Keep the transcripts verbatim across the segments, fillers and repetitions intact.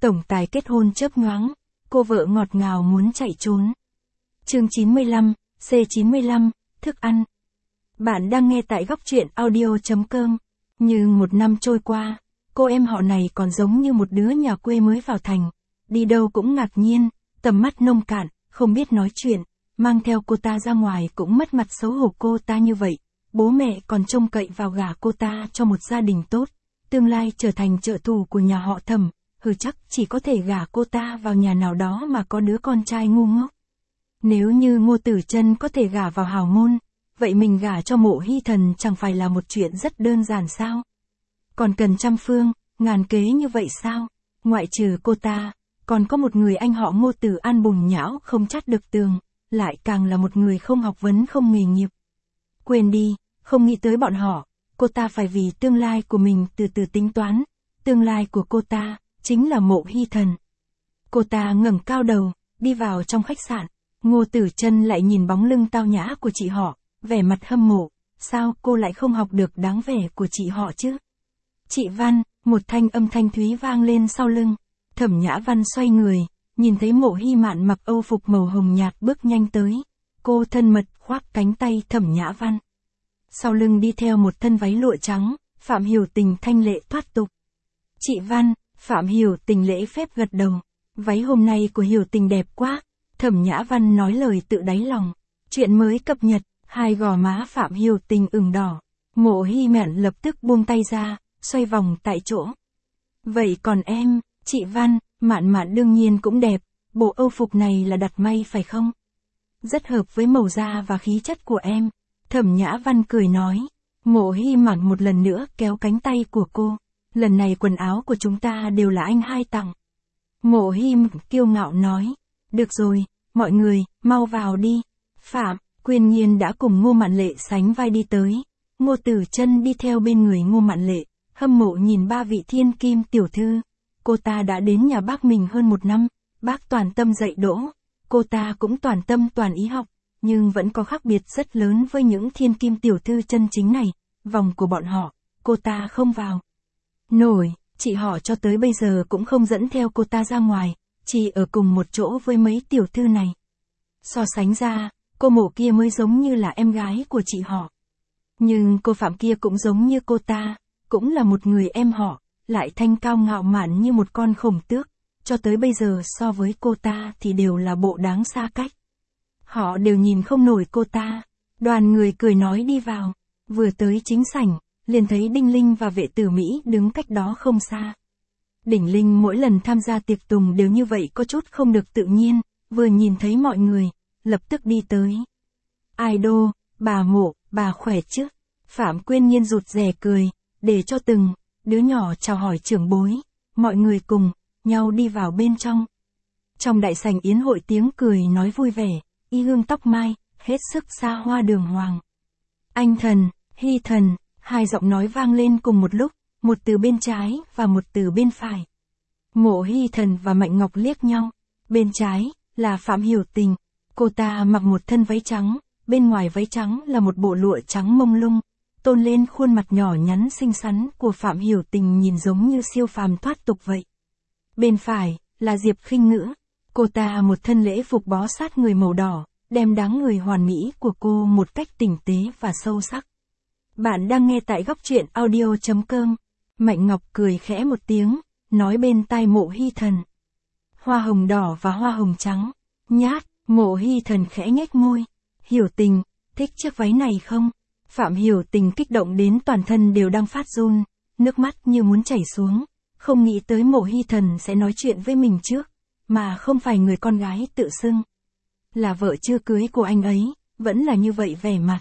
tổng tài kết hôn chớp nhoáng, cô vợ ngọt ngào muốn chạy trốn. Chương chín mươi lăm, C chín mươi lăm, thức ăn. Bạn đang nghe tại góc truyện audio chấm com. Như một năm trôi qua, cô em họ này còn giống như một đứa nhà quê mới vào thành. Đi đâu cũng ngạc nhiên, tầm mắt nông cạn, không biết nói chuyện, mang theo cô ta ra ngoài cũng mất mặt xấu hổ cô ta như vậy. Bố mẹ còn trông cậy vào gả cô ta cho một gia đình tốt, tương lai trở thành trợ thủ của nhà họ Thẩm, hừ chắc chỉ có thể gả cô ta vào nhà nào đó mà có đứa con trai ngu ngốc. Nếu như Ngô Tử Chân có thể gả vào hào môn, vậy mình gả cho Mộ Hy Thần chẳng phải là một chuyện rất đơn giản sao? Còn cần trăm phương, ngàn kế như vậy sao? Ngoại trừ cô ta, còn có một người anh họ Ngô Tử An bùn nhão không chát được tường, lại càng là một người không học vấn không nghề nghiệp. Quên đi, không nghĩ tới bọn họ, cô ta phải vì tương lai của mình từ từ tính toán, tương lai của cô ta, chính là Mộ Hy Thần. Cô ta ngẩng cao đầu, đi vào trong khách sạn, Ngô Tử Chân lại nhìn bóng lưng tao nhã của chị họ, vẻ mặt hâm mộ, sao cô lại không học được dáng vẻ của chị họ chứ? Chị Văn, một thanh âm thanh thúy vang lên sau lưng, Thẩm Nhã Văn xoay người, nhìn thấy Mộ Hy Mạn mặc âu phục màu hồng nhạt bước nhanh tới, cô thân mật khoác cánh tay Thẩm Nhã Văn. Sau lưng đi theo một thân váy lụa trắng, Phạm Hiểu Tình thanh lệ thoát tục. Chị Văn, Phạm Hiểu Tình lễ phép gật đầu, váy hôm nay của Hiểu Tình đẹp quá, Thẩm Nhã Văn nói lời tự đáy lòng. Chuyện mới cập nhật, hai gò má Phạm Hiểu Tình ửng đỏ, Mộ Hy Mạn lập tức buông tay ra, xoay vòng tại chỗ. Vậy còn em, chị Văn, Mạn Mạn đương nhiên cũng đẹp, bộ âu phục này là đặt may phải không? Rất hợp với màu da và khí chất của em. Thẩm Nhã Văn cười nói, Mộ Hy Mạn một lần nữa kéo cánh tay của cô, lần này quần áo của chúng ta đều là anh hai tặng. Mộ Hy Mạn kiêu ngạo nói, được rồi, mọi người, mau vào đi. Phạm Quyên Nhiên đã cùng Ngô Mạn Lệ sánh vai đi tới, Ngô Tử Chân đi theo bên người Ngô Mạn Lệ, hâm mộ nhìn ba vị thiên kim tiểu thư. Cô ta đã đến nhà bác mình hơn một năm, bác toàn tâm dạy dỗ, cô ta cũng toàn tâm toàn ý học. Nhưng vẫn có khác biệt rất lớn với những thiên kim tiểu thư chân chính này, vòng của bọn họ, cô ta không vào nổi, chị họ cho tới bây giờ cũng không dẫn theo cô ta ra ngoài, chỉ ở cùng một chỗ với mấy tiểu thư này. So sánh ra, cô Mộ kia mới giống như là em gái của chị họ. Nhưng cô Phạm kia cũng giống như cô ta, cũng là một người em họ, lại thanh cao ngạo mạn như một con khổng tước, cho tới bây giờ so với cô ta thì đều là bộ đáng xa cách. Họ đều nhìn không nổi cô ta. Đoàn người cười nói đi vào, vừa tới chính sảnh, liền thấy Đinh Linh và Vệ Tử Mỹ đứng cách đó không xa. Đỉnh Linh mỗi lần tham gia tiệc tùng đều như vậy có chút không được tự nhiên, vừa nhìn thấy mọi người, lập tức đi tới. Idol, bà Mộ, bà khỏe chứ? Phạm Quyên Nhiên rụt rè cười, để cho từng đứa nhỏ chào hỏi trưởng bối, mọi người cùng nhau đi vào bên trong. Trong đại sảnh yến hội tiếng cười nói vui vẻ, y hương tóc mai, hết sức xa hoa đường hoàng. Anh Thần, Hy Thần, hai giọng nói vang lên cùng một lúc, một từ bên trái và một từ bên phải. Mộ Hy Thần và Mạnh Ngọc liếc nhau, bên trái là Phạm Hiểu Tình, cô ta mặc một thân váy trắng, bên ngoài váy trắng là một bộ lụa trắng mông lung, tôn lên khuôn mặt nhỏ nhắn xinh xắn của Phạm Hiểu Tình nhìn giống như siêu phàm thoát tục vậy. Bên phải là Diệp Khinh Ngữ, cô ta một thân lễ phục bó sát người màu đỏ, đem dáng người hoàn mỹ của cô một cách tinh tế và sâu sắc. Bạn đang nghe tại góc truyện audio chấm com. Mạnh Ngọc cười khẽ một tiếng, nói bên tai Mộ Hy Thần. Hoa hồng đỏ và hoa hồng trắng. Nhát, Mộ Hy Thần khẽ nhếch môi. Hiểu Tình, thích chiếc váy này không? Phạm Hiểu Tình kích động đến toàn thân đều đang phát run, nước mắt như muốn chảy xuống. Không nghĩ tới Mộ Hy Thần sẽ nói chuyện với mình trước, mà không phải người con gái tự xưng là vợ chưa cưới của anh ấy, vẫn là như vậy vẻ mặt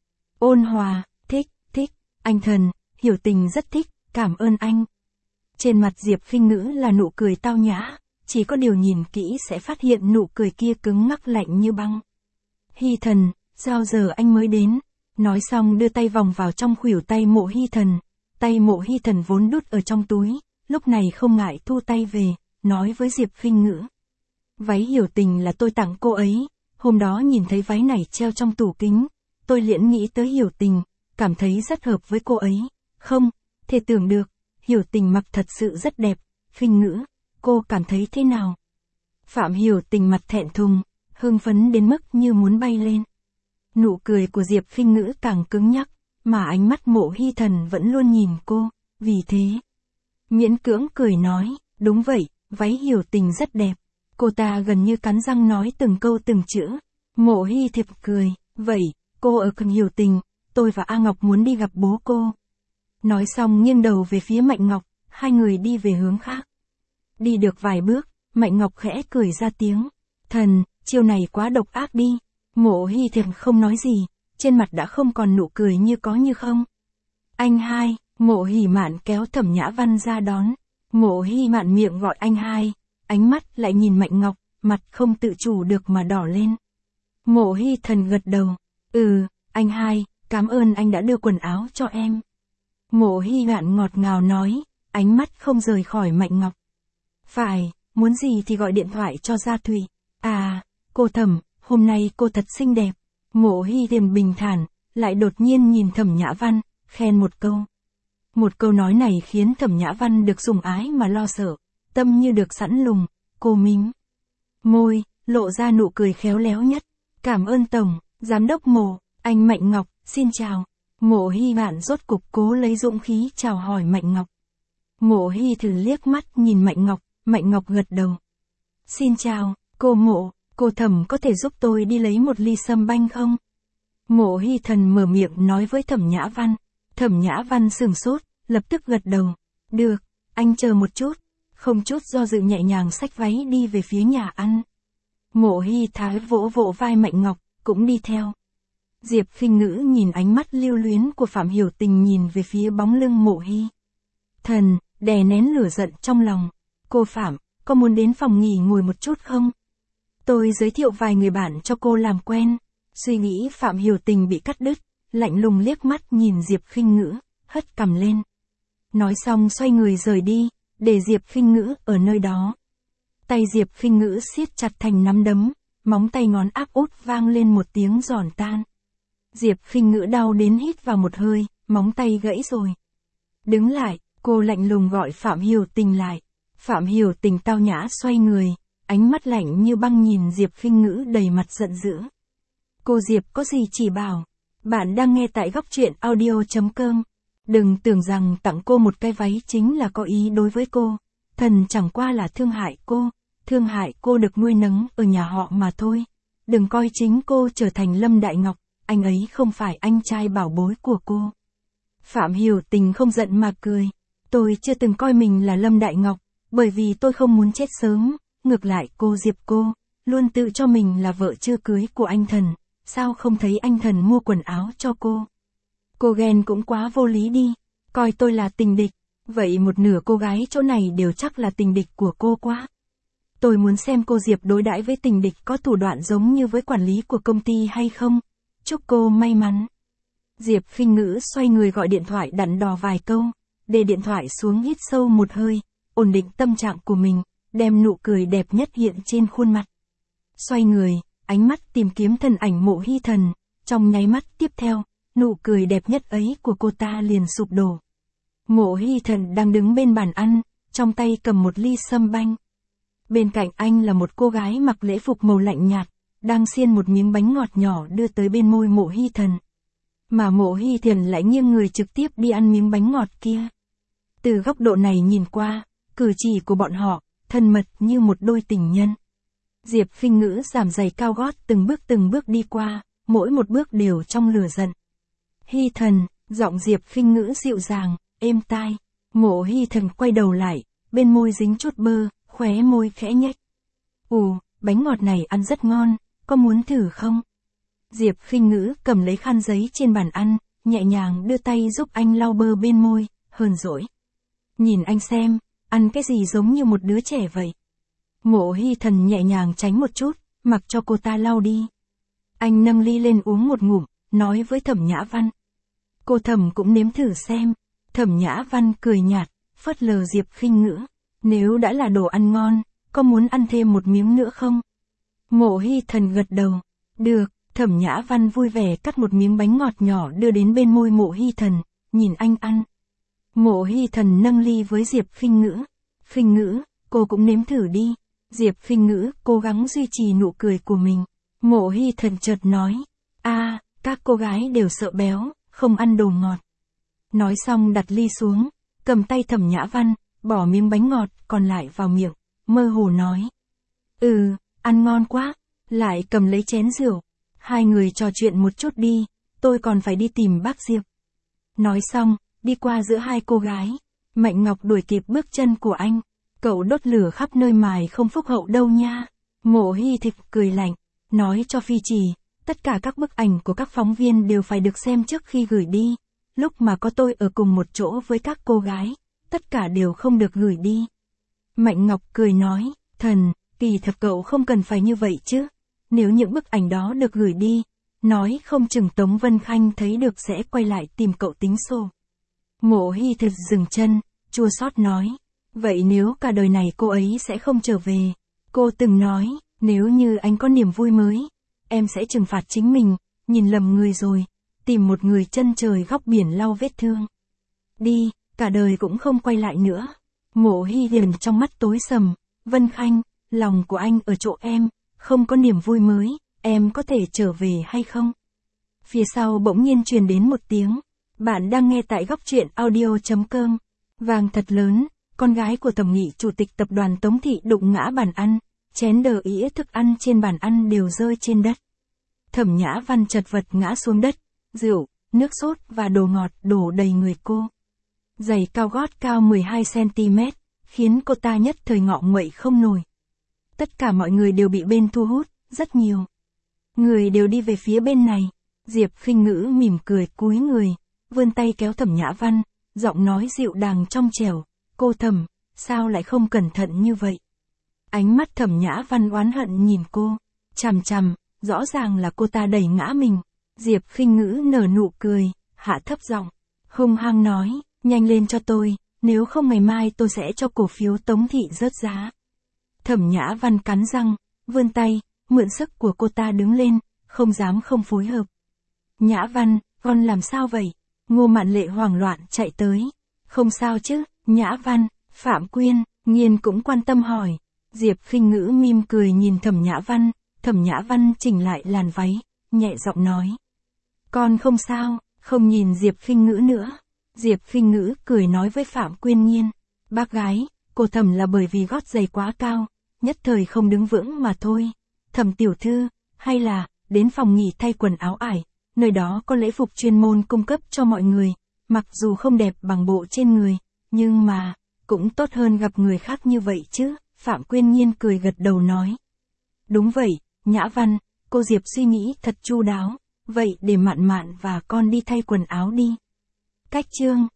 ôn hòa, thích, thích, anh Thần, Hiểu Tình rất thích, cảm ơn anh. Trên mặt Diệp Khinh Ngữ là nụ cười tao nhã, chỉ có điều nhìn kỹ sẽ phát hiện nụ cười kia cứng ngắc lạnh như băng. Hy Thần, sao giờ anh mới đến? Nói xong đưa tay vòng vào trong khuỷu tay Mộ Hy Thần, tay Mộ Hy Thần vốn đút ở trong túi, lúc này không ngại thu tay về, nói với Diệp Khinh Ngữ. Váy Hiểu Tình là tôi tặng cô ấy, hôm đó nhìn thấy váy này treo trong tủ kính, tôi liền nghĩ tới Hiểu Tình, cảm thấy rất hợp với cô ấy. Không, thể tưởng được, Hiểu Tình mặc thật sự rất đẹp. Khinh Ngữ, cô cảm thấy thế nào? Phạm Hiểu Tình mặt thẹn thùng, hưng phấn đến mức như muốn bay lên. Nụ cười của Diệp Khinh Ngữ càng cứng nhắc, mà ánh mắt Mộ Hy Thần vẫn luôn nhìn cô, vì thế. Miễn cưỡng cười nói, đúng vậy, váy Hiểu Tình rất đẹp. Cô ta gần như cắn răng nói từng câu từng chữ. Mộ Hy Thiệp cười, vậy, cô ở cùng Hiểu Tình, tôi và A Ngọc muốn đi gặp bố cô. Nói xong nghiêng đầu về phía Mạnh Ngọc, hai người đi về hướng khác. Đi được vài bước, Mạnh Ngọc khẽ cười ra tiếng. Thần, chiêu này quá độc ác đi. Mộ Hy Thiệp không nói gì, trên mặt đã không còn nụ cười như có như không. Anh hai, Mộ Hỉ Mạn kéo Thẩm Nhã Văn ra đón. Mộ Hy Mạn miệng gọi anh hai, ánh mắt lại nhìn Mạnh Ngọc, mặt không tự chủ được mà đỏ lên. Mộ Hy Thần gật đầu, ừ, anh hai, cảm ơn anh đã đưa quần áo cho em. Mộ Hy Mạn ngọt ngào nói, ánh mắt không rời khỏi Mạnh Ngọc. Phải, muốn gì thì gọi điện thoại cho Gia Thụy. À, cô Thẩm, hôm nay cô thật xinh đẹp. Mộ Hy Thiềm bình thản, lại đột nhiên nhìn Thẩm Nhã Văn, khen một câu. Một câu nói này khiến Thẩm Nhã Văn được sủng ái mà lo sợ, tâm như được sẵn lùng, cô mím môi, lộ ra nụ cười khéo léo nhất. Cảm ơn Tổng, Giám đốc Mộ, anh Mạnh Ngọc, xin chào. Mộ Hy Mạn rốt cục cố lấy dũng khí chào hỏi Mạnh Ngọc. Mộ Hy thử liếc mắt nhìn Mạnh Ngọc, Mạnh Ngọc gật đầu. Xin chào, cô Mộ, cô Thẩm có thể giúp tôi đi lấy một ly sâm banh không? Mộ Hy Thần mở miệng nói với Thẩm Nhã Văn. Thẩm Nhã Văn sửng sốt, lập tức gật đầu. Được, anh chờ một chút. Không chút do dự nhẹ nhàng xách váy đi về phía nhà ăn. Mộ Hy Thái vỗ vỗ vai Mạnh Ngọc, cũng đi theo. Diệp Khinh Ngữ nhìn ánh mắt lưu luyến của Phạm Hiểu Tình nhìn về phía bóng lưng Mộ Hy Thần, đè nén lửa giận trong lòng. Cô Phạm, có muốn đến phòng nghỉ ngồi một chút không? Tôi giới thiệu vài người bạn cho cô làm quen. Suy nghĩ Phạm Hiểu Tình bị cắt đứt, lạnh lùng liếc mắt nhìn Diệp Khinh Ngữ, hất cằm lên. Nói xong xoay người rời đi, để Diệp Khinh Ngữ ở nơi đó. Tay Diệp Khinh Ngữ siết chặt thành nắm đấm, móng tay ngón áp út vang lên một tiếng giòn tan. Diệp Khinh Ngữ đau đến hít vào một hơi, móng tay gãy rồi. Đứng lại, cô lạnh lùng gọi Phạm Hiểu Tình lại. Phạm Hiểu Tình tao nhã xoay người, ánh mắt lạnh như băng nhìn Diệp Khinh Ngữ đầy mặt giận dữ. Cô Diệp có gì chỉ bảo. Bạn đang nghe tại góc truyện audio chấm com. Đừng tưởng rằng tặng cô một cái váy chính là có ý đối với cô. Thần chẳng qua là thương hại cô, thương hại cô được nuôi nấng ở nhà họ mà thôi. Đừng coi chính cô trở thành Lâm Đại Ngọc, anh ấy không phải anh trai bảo bối của cô. Phạm Hiểu Tình không giận mà cười. Tôi chưa từng coi mình là Lâm Đại Ngọc, bởi vì tôi không muốn chết sớm. Ngược lại cô Diệp cô, luôn tự cho mình là vợ chưa cưới của anh Thần. Sao không thấy anh Thần mua quần áo cho cô? Cô ghen cũng quá vô lý đi, coi tôi là tình địch, vậy một nửa cô gái chỗ này đều chắc là tình địch của cô quá. Tôi muốn xem cô Diệp đối đãi với tình địch có thủ đoạn giống như với quản lý của công ty hay không. Chúc cô may mắn. Diệp Khinh Ngữ xoay người gọi điện thoại đắn đo vài câu, để điện thoại xuống hít sâu một hơi, ổn định tâm trạng của mình, đem nụ cười đẹp nhất hiện trên khuôn mặt. Xoay người, ánh mắt tìm kiếm thân ảnh Mộ Hy Thần, trong nháy mắt tiếp theo, nụ cười đẹp nhất ấy của cô ta liền sụp đổ. Mộ Hy Thần đang đứng bên bàn ăn, trong tay cầm một ly sâm banh. Bên cạnh anh là một cô gái mặc lễ phục màu lạnh nhạt, đang xiên một miếng bánh ngọt nhỏ đưa tới bên môi Mộ Hy Thần. Mà Mộ Hy Thần lại nghiêng người trực tiếp đi ăn miếng bánh ngọt kia. Từ góc độ này nhìn qua, cử chỉ của bọn họ, thân mật như một đôi tình nhân. Diệp Khinh Ngữ giảm giày cao gót từng bước từng bước đi qua, mỗi một bước đều trong lửa giận. Hy Thần, giọng Diệp Khinh Ngữ dịu dàng, êm tai. Mộ Hy Thần quay đầu lại, bên môi dính chút bơ, khóe môi khẽ nhếch. Ồ, bánh ngọt này ăn rất ngon, có muốn thử không? Diệp Khinh Ngữ cầm lấy khăn giấy trên bàn ăn, nhẹ nhàng đưa tay giúp anh lau bơ bên môi, hờn dỗi. Nhìn anh xem, ăn cái gì giống như một đứa trẻ vậy. Mộ Hy Thần nhẹ nhàng tránh một chút, mặc cho cô ta lau đi. Anh nâng ly lên uống một ngụm, nói với Thẩm Nhã Văn. Cô Thẩm cũng nếm thử xem. Thẩm Nhã Văn cười nhạt, phớt lờ Diệp Khinh Ngữ. Nếu đã là đồ ăn ngon, có muốn ăn thêm một miếng nữa không? Mộ Hy Thần gật đầu. Được, Thẩm Nhã Văn vui vẻ cắt một miếng bánh ngọt nhỏ đưa đến bên môi Mộ Hy Thần, nhìn anh ăn. Mộ Hy Thần nâng ly với Diệp Khinh Ngữ. Khinh Ngữ, cô cũng nếm thử đi. Diệp Khinh Ngữ cố gắng duy trì nụ cười của mình. Mộ Hy Thần chợt nói, a, à, các cô gái đều sợ béo, không ăn đồ ngọt. Nói xong đặt ly xuống, cầm tay Thẩm Nhã Văn, bỏ miếng bánh ngọt còn lại vào miệng, mơ hồ nói. Ừ, ăn ngon quá, lại cầm lấy chén rượu. Hai người trò chuyện một chút đi, tôi còn phải đi tìm bác Diệp. Nói xong, đi qua giữa hai cô gái. Mạnh Ngọc đuổi kịp bước chân của anh. Cậu đốt lửa khắp nơi mài không phúc hậu đâu nha. Mộ Hy Thịch cười lạnh, nói cho Phi Chỉ, tất cả các bức ảnh của các phóng viên đều phải được xem trước khi gửi đi. Lúc mà có tôi ở cùng một chỗ với các cô gái, tất cả đều không được gửi đi. Mạnh Ngọc cười nói, Thần, kỳ thật cậu không cần phải như vậy chứ. Nếu những bức ảnh đó được gửi đi, nói không chừng Tống Vân Khanh thấy được sẽ quay lại tìm cậu tính sổ. Mộ Hy Thực dừng chân, chua xót nói, vậy nếu cả đời này cô ấy sẽ không trở về. Cô từng nói, nếu như anh có niềm vui mới, em sẽ trừng phạt chính mình, nhìn lầm người rồi, tìm một người chân trời góc biển lau vết thương. Đi, cả đời cũng không quay lại nữa. Mộ Hy Hiền trong mắt tối sầm, Vân Khanh, lòng của anh ở chỗ em, không có niềm vui mới, em có thể trở về hay không? Phía sau bỗng nhiên truyền đến một tiếng, bạn đang nghe tại góc truyện audio.com. Vàng thật lớn, con gái của Thẩm Nghị chủ tịch tập đoàn Tống Thị đụng ngã bàn ăn, chén đờ ĩa thức ăn trên bàn ăn đều rơi trên đất. Thẩm Nhã Văn chật vật ngã xuống đất, rượu, nước sốt và đồ ngọt đổ đầy người cô. Giày cao gót cao mười hai xăng ti mét, khiến cô ta nhất thời ngọ nguậy không nổi. Tất cả mọi người đều bị bên thu hút, rất nhiều. Người đều đi về phía bên này. Diệp Khinh Ngữ mỉm cười cúi người, vươn tay kéo Thẩm Nhã Văn, giọng nói dịu dàng trong trẻo, cô Thẩm, sao lại không cẩn thận như vậy? Ánh mắt Thẩm Nhã Văn oán hận nhìn cô, chằm chằm, rõ ràng là cô ta đẩy ngã mình. Diệp Khinh Ngữ nở nụ cười, hạ thấp giọng, hung hăng nói, nhanh lên cho tôi, nếu không ngày mai tôi sẽ cho cổ phiếu Tống Thị rớt giá. Thẩm Nhã Văn cắn răng, vươn tay, mượn sức của cô ta đứng lên, không dám không phối hợp. Nhã Văn, con làm sao vậy? Ngô Mạn Lệ hoảng loạn chạy tới. Không sao chứ, Nhã Văn, Phạm Quyên, Nghiên cũng quan tâm hỏi. Diệp Khinh Ngữ mỉm cười nhìn Thẩm Nhã Văn, Thẩm Nhã Văn chỉnh lại làn váy, nhẹ giọng nói. Con không sao, không nhìn Diệp Khinh Ngữ nữa. Diệp Khinh Ngữ cười nói với Phạm Quyên Nghiên, bác gái, cô Thẩm là bởi vì gót giày quá cao, nhất thời không đứng vững mà thôi. Thẩm tiểu thư, hay là, đến phòng nghỉ thay quần áo ải, nơi đó có lễ phục chuyên môn cung cấp cho mọi người, mặc dù không đẹp bằng bộ trên người, nhưng mà, cũng tốt hơn gặp người khác như vậy chứ. Phạm Quyên Nghiên cười gật đầu nói. Đúng vậy, Nhã Văn, cô Diệp suy nghĩ thật chu đáo, vậy để Mạn Mạn và con đi thay quần áo đi. Cách chương